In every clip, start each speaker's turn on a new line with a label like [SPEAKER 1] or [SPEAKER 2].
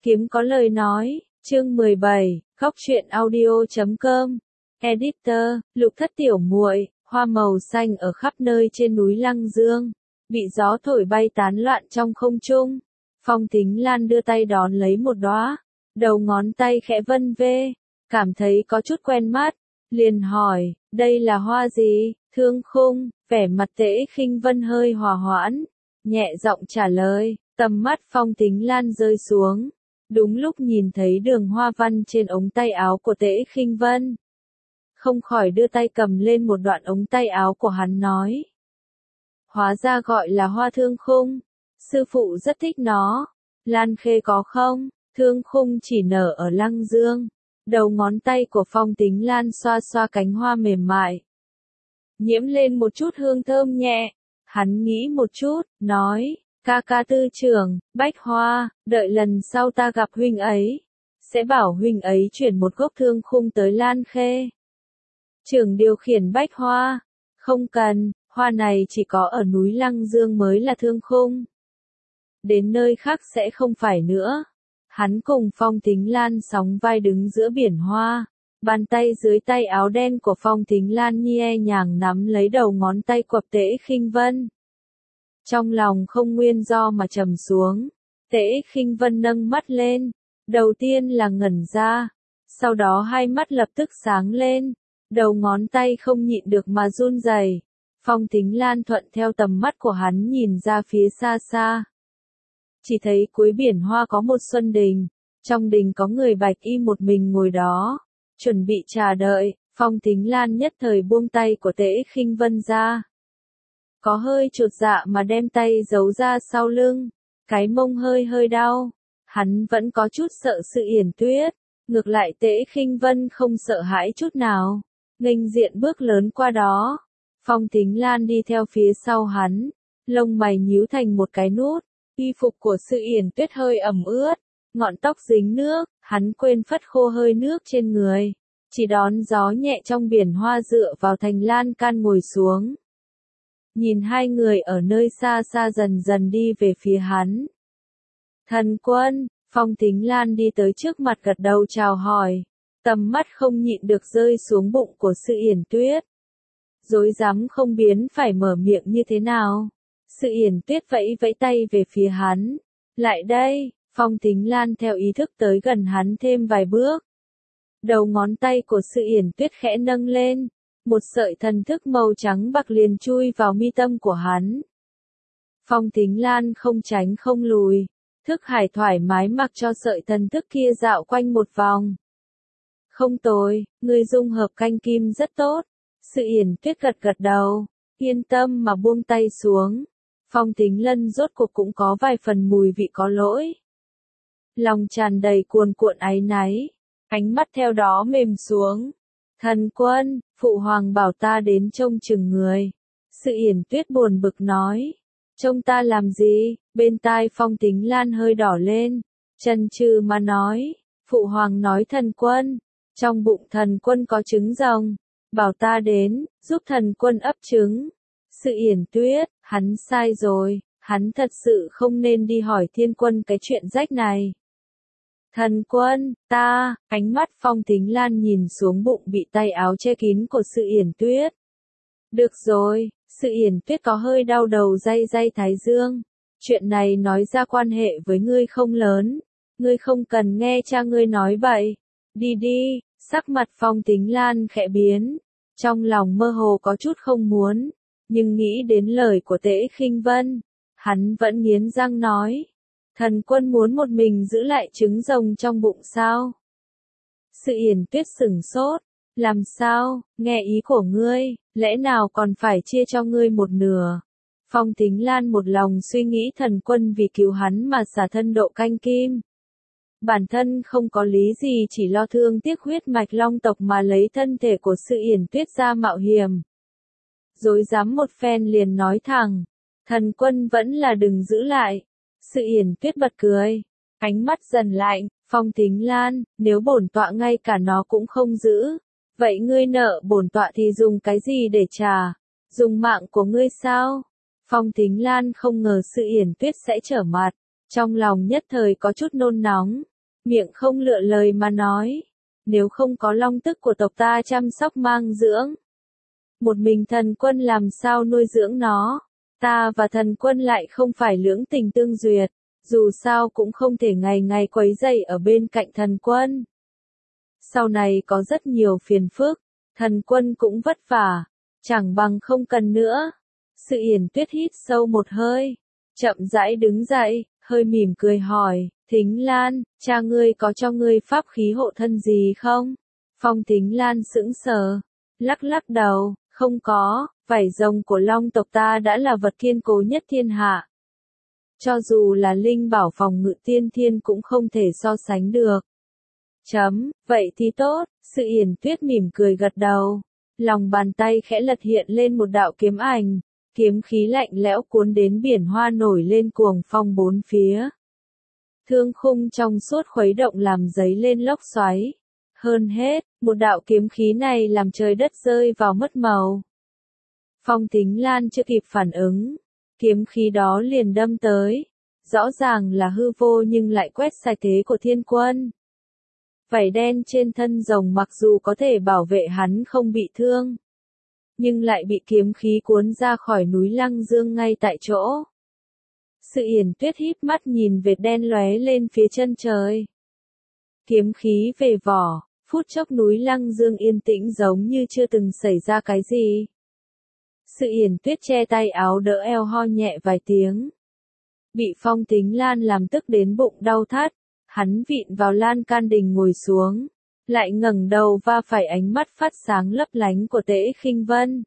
[SPEAKER 1] Kiếm có lời nói, chương 17, Góc truyện audio.com. Editor, Lục Thất tiểu muội, hoa màu xanh ở khắp nơi trên núi Lăng Dương, bị gió thổi bay tán loạn trong không trung. Phong Tính Lan đưa tay đón lấy một đóa, đầu ngón tay khẽ vân vê, cảm thấy có chút quen mắt, liền hỏi, đây là hoa gì? Thương Khung, vẻ mặt Tễ Khinh Vân hơi hòa hoãn, nhẹ giọng trả lời. Tầm mắt Phong Tính Lan rơi xuống, đúng lúc nhìn thấy đường hoa văn trên ống tay áo của Tễ Khinh Vân. Không khỏi đưa tay cầm lên một đoạn ống tay áo của hắn nói. Hóa ra gọi là hoa Thương Khung, sư phụ rất thích nó. Lan Khê có không? Thương Khung chỉ nở ở Lăng Dương. Đầu ngón tay của Phong Tính Lan xoa xoa cánh hoa mềm mại, nhiễm lên một chút hương thơm nhẹ. Hắn nghĩ một chút, nói, ca ca tư trưởng, Bách Hoa, đợi lần sau ta gặp huynh ấy, sẽ bảo huynh ấy chuyển một gốc Thương Khung tới Lan Khê. Trưởng điều khiển Bách Hoa, không cần, hoa này chỉ có ở núi Lăng Dương mới là Thương Khung. Đến nơi khác sẽ không phải nữa. Hắn cùng Phong Tính Lan sóng vai đứng giữa biển hoa, bàn tay dưới tay áo đen của Phong Tính Lan nhẹ nhàng nắm lấy đầu ngón tay của Tễ Khinh Vân. Trong lòng không nguyên do mà trầm xuống, Tễ Khinh Vân nâng mắt lên, đầu tiên là ngẩn ra, sau đó hai mắt lập tức sáng lên, đầu ngón tay không nhịn được mà run rẩy. Phong Tính Lan thuận theo tầm mắt của hắn nhìn ra phía xa xa. Chỉ thấy cuối biển hoa có một xuân đình, trong đình có người bạch y một mình ngồi đó, chuẩn bị chờ đợi. Phong Tính Lan nhất thời buông tay của Tễ Khinh Vân ra, có hơi chột dạ mà đem tay giấu ra sau lưng, cái mông hơi hơi đau. Hắn vẫn có chút sợ Sự Yển Tuyết, ngược lại Tễ Khinh Vân không sợ hãi chút nào, nghênh diện bước lớn qua đó. Phong Tính Lan đi theo phía sau hắn, lông mày nhíu thành một cái nút. Y phục của Sự Yển Tuyết hơi ẩm ướt, ngọn tóc dính nước, hắn quên phất khô hơi nước trên người, chỉ đón gió nhẹ trong biển hoa dựa vào thành lan can ngồi xuống. Nhìn hai người ở nơi xa xa dần dần đi về phía hắn. Thần Quân, Phong Tính Lan đi tới trước mặt gật đầu chào hỏi, tầm mắt không nhịn được rơi xuống bụng của Sự Yển Tuyết. Rối rắm không biết phải mở miệng như thế nào. Sự Yển Tuyết vẫy vẫy tay về phía hắn. Lại đây. Phong Tính Lan theo ý thức tới gần hắn thêm vài bước. Đầu ngón tay của Sự Yển Tuyết khẽ nâng lên, một sợi thần thức màu trắng bạc liền chui vào mi tâm của hắn. Phong Tính Lan không tránh không lùi, thức hải thoải mái mặc cho sợi thần thức kia dạo quanh một vòng. Không tồi, người dung hợp canh kim rất tốt. Sự Yển Tuyết gật gật đầu, yên tâm mà buông tay xuống. Phong Tính Lân rốt cuộc cũng có vài phần mùi vị có lỗi. Lòng tràn đầy cuồn cuộn áy náy, ánh mắt theo đó mềm xuống. Thần Quân, phụ hoàng bảo ta đến trông chừng người. Sự Yển Tuyết buồn bực nói. Trông ta làm gì? Bên tai Phong Tính Lan hơi đỏ lên, chần chừ mà nói. Phụ hoàng nói Thần Quân, trong bụng Thần Quân có trứng rồng, bảo ta đến, giúp Thần Quân ấp trứng. Sự Yển Tuyết, hắn sai rồi, hắn thật sự không nên đi hỏi Thiên Quân cái chuyện rách này. Thần Quân, ta, ánh mắt Phong Tính Lan nhìn xuống bụng bị tay áo che kín của Sự Yển Tuyết. Được rồi, Sự Yển Tuyết có hơi đau đầu day day thái dương. Chuyện này nói ra quan hệ với ngươi không lớn, ngươi không cần nghe cha ngươi nói bậy. Đi đi, sắc mặt Phong Tính Lan khẽ biến, trong lòng mơ hồ có chút không muốn. Nhưng nghĩ đến lời của Tễ Khinh Vân, hắn vẫn nghiến răng nói. Thần Quân muốn một mình giữ lại trứng rồng trong bụng sao? Sự Yển Tuyết sửng sốt. Làm sao, nghe ý của ngươi, lẽ nào còn phải chia cho ngươi một nửa? Phong Tính Lan một lòng suy nghĩ Thần Quân vì cứu hắn mà xả thân độ canh kim. Bản thân không có lý gì chỉ lo thương tiếc huyết mạch long tộc mà lấy thân thể của Sự Yển Tuyết ra mạo hiểm. Rối rắm một phen liền nói thẳng, Thần Quân vẫn là đừng giữ lại. Sự Yển Tuyết bật cười, ánh mắt dần lạnh. Phong Tính Lan, nếu bổn tọa ngay cả nó cũng không giữ, vậy ngươi nợ bổn tọa thì dùng cái gì để trả? Dùng mạng của ngươi sao? Phong Tính Lan không ngờ Sự Yển Tuyết sẽ trở mặt, trong lòng nhất thời có chút nôn nóng. miệng không lựa lời mà nói. Nếu không có long tức của tộc ta chăm sóc mang dưỡng, một mình thần quân làm sao nuôi dưỡng nó? Ta và thần quân lại không phải lưỡng tình tương duyệt, dù sao cũng không thể ngày ngày quấy rầy ở bên cạnh thần quân. Sau này có rất nhiều phiền phức, thần quân cũng vất vả, chẳng bằng không cần nữa. Sự Yển Tuyết hít sâu một hơi, chậm rãi đứng dậy, hơi mỉm cười hỏi, Thính Lan, cha ngươi có cho ngươi pháp khí hộ thân gì không? Phong Thính Lan sững sờ, lắc lắc đầu, không có, vảy rồng của long tộc ta đã là vật kiên cố nhất thiên hạ. Cho dù là linh bảo phòng ngự tiên thiên cũng không thể so sánh được. Vậy thì tốt, Sự Yển Tuyết mỉm cười gật đầu. Lòng bàn tay khẽ lật hiện lên một đạo kiếm ảnh, kiếm khí lạnh lẽo cuốn đến biển hoa nổi lên cuồng phong bốn phía. Thương khung trong suốt khuấy động làm dấy lên lốc xoáy. Hơn hết, một đạo kiếm khí này làm trời đất rơi vào mất màu. Phong Thính Lan chưa kịp phản ứng, kiếm khí đó liền đâm tới. Rõ ràng là hư vô nhưng lại quét sạch thế của thiên quân. Vảy đen trên thân rồng mặc dù có thể bảo vệ hắn không bị thương, nhưng lại bị kiếm khí cuốn ra khỏi núi Lăng Dương ngay tại chỗ. Sự Yển Tuyết híp mắt nhìn vệt đen lóe lên phía chân trời. Kiếm khí về vỏ, phút chốc núi Lăng Dương yên tĩnh giống như chưa từng xảy ra cái gì. Sự Yển Tuyết che tay áo đỡ eo ho nhẹ vài tiếng. Bị Phong Thính Lan làm tức đến bụng đau thắt, hắn vịn vào lan can đình ngồi xuống, lại ngẩng đầu va phải ánh mắt phát sáng lấp lánh của Tễ Khinh Vân.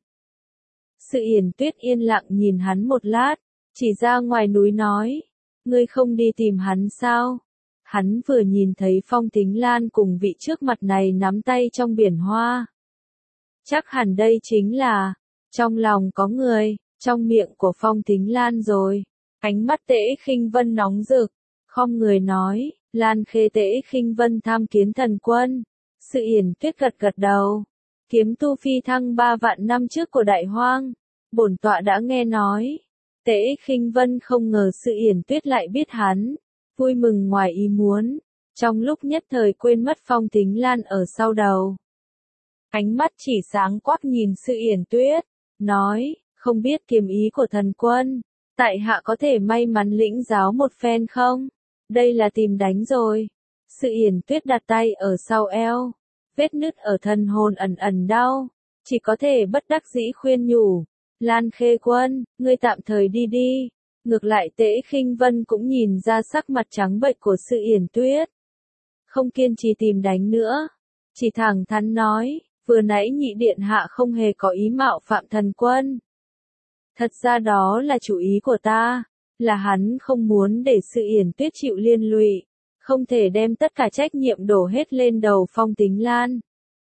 [SPEAKER 1] Sự Yển Tuyết yên lặng nhìn hắn một lát, chỉ ra ngoài núi nói, ngươi không đi tìm hắn sao? Hắn vừa nhìn thấy Phong Thính Lan cùng vị trước mặt này nắm tay trong biển hoa. Chắc hẳn đây chính là, trong lòng có người, trong miệng của Phong Thính Lan rồi. Ánh mắt Tễ Khinh Vân nóng rực, khom người nói, Lan Khê Tễ Khinh Vân tham kiến thần quân. Sự Yển Tuyết gật gật đầu. Kiếm tu phi thăng 3 vạn năm trước của Đại Hoang, bổn tọa đã nghe nói. Tễ Khinh Vân không ngờ Sự Yển Tuyết lại biết hắn, vui mừng ngoài ý muốn, trong lúc nhất thời quên mất Phong Thính Lan ở sau đầu. Ánh mắt chỉ sáng quắc nhìn Sự Yển Tuyết, nói, không biết kiếm ý của thần quân, tại hạ có thể may mắn lĩnh giáo một phen không? Đây là tìm đánh rồi. Sự Yển Tuyết đặt tay ở sau eo, vết nứt ở thần hồn ẩn ẩn đau, chỉ có thể bất đắc dĩ khuyên nhủ, Lan Khê Quân, ngươi tạm thời đi đi. Ngược lại Tễ Khinh Vân cũng nhìn ra sắc mặt trắng bệch của Sự Yển Tuyết. Không kiên trì tìm đánh nữa, chỉ thẳng thắn nói, vừa nãy nhị điện hạ không hề có ý mạo phạm thần quân. Thật ra đó là chủ ý của ta, là hắn không muốn để Sự Yển Tuyết chịu liên lụy, không thể đem tất cả trách nhiệm đổ hết lên đầu Phong Thính Lan.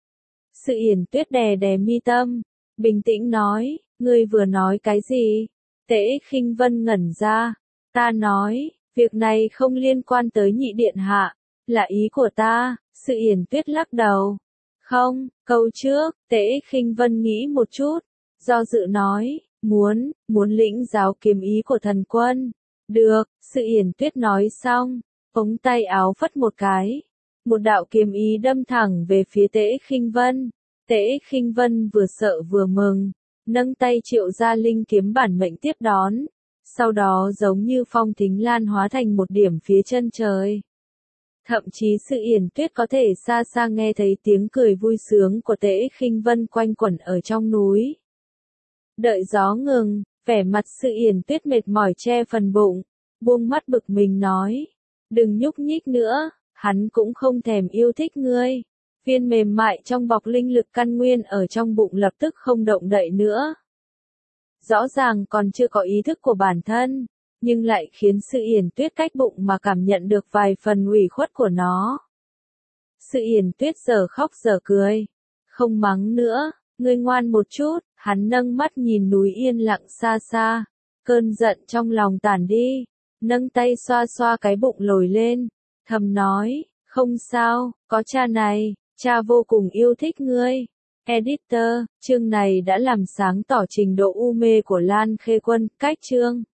[SPEAKER 1] Sự Yển Tuyết đè đè mi tâm, bình tĩnh nói, ngươi vừa nói cái gì? Tễ Khinh Vân ngẩn ra, ta nói, việc này không liên quan tới nhị điện hạ, là ý của ta. Sự Yển Tuyết lắc đầu. Không, câu trước, Tễ Khinh Vân nghĩ một chút, do dự nói, muốn lĩnh giáo kiếm ý của thần quân. Được, Sự Yển Tuyết nói xong, ống tay áo phất một cái, một đạo kiếm ý đâm thẳng về phía Tễ Khinh Vân. Tễ Khinh Vân vừa sợ vừa mừng, nâng tay triệu ra linh kiếm bản mệnh tiếp đón, sau đó giống như Phong Thính Lan hóa thành một điểm phía chân trời. Thậm chí Sự Yển Tuyết có thể xa xa nghe thấy tiếng cười vui sướng của Tễ Khinh Vân quanh quẩn ở trong núi. Đợi gió ngừng, vẻ mặt Sự Yển Tuyết mệt mỏi che phần bụng, buông mắt bực mình nói, đừng nhúc nhích nữa, hắn cũng không thèm yêu thích ngươi. Viên mềm mại trong bọc linh lực căn nguyên ở trong bụng lập tức không động đậy nữa. Rõ ràng còn chưa có ý thức của bản thân, nhưng lại khiến Sự Yển Tuyết cách bụng mà cảm nhận được vài phần ủy khuất của nó. Sự Yển Tuyết giờ khóc giờ cười, không mắng nữa, ngươi ngoan một chút. Hắn nâng mắt nhìn núi yên lặng xa xa, cơn giận trong lòng tản đi, nâng tay xoa xoa cái bụng lồi lên, thầm nói, không sao, có cha này, cha vô cùng yêu thích ngươi. Editor, chương này đã làm sáng tỏ trình độ u mê của Lan Khê Quân, cách chương.